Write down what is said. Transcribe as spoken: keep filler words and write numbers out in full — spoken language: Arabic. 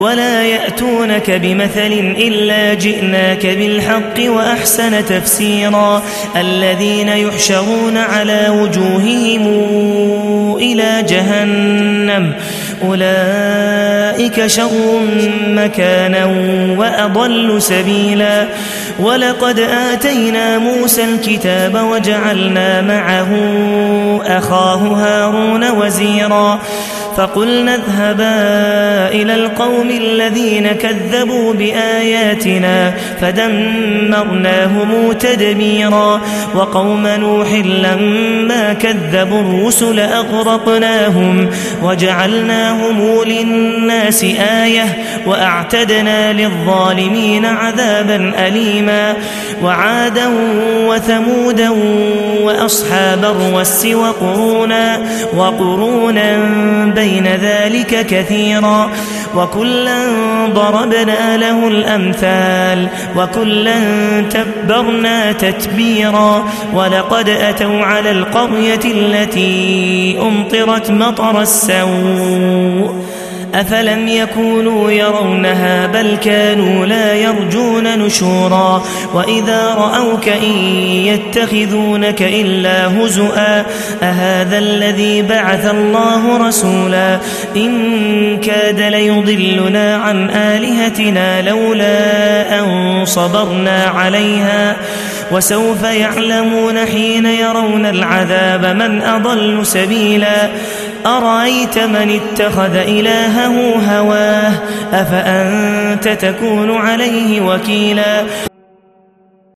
ولا يأتونك بمثل إلا جئناك بالحق وأحسن تفسيرا الذين يحشرون على وجوههم إلى جهنم أولئك شر مكانا وأضل سبيلا ولقد آتينا موسى الكتاب وجعلنا معه أخاه هارون وزيرا فقلنا اذهبا إلى القوم الذين كذبوا بآياتنا فدمرناهم تدميرا وقوم نوح لما كذبوا الرسل أغرقناهم وجعلناهم للناس آية وأعتدنا للظالمين عذابا أليما وعادا وثمودا وأصحاب الرس وقرونا وقرونا بين ذلك كثيرا وكلا ضربنا له الأمثال وكلا تبرنا تتبيرا ولقد أتوا على القرية التي أمطرت مطر السوء أفلم يكونوا يرونها بل كانوا لا يرجون نشورا وإذا رأوك إن يتخذونك إلا هزؤا أهذا الذي بعث الله رسولا إن كاد ليضلنا عن آلهتنا لولا أن صبرنا عليها وسوف يعلمون حين يرون العذاب من أضل سبيلا أرأيت من اتخذ إلهه هواه أفأنت تكون عليه وكيلا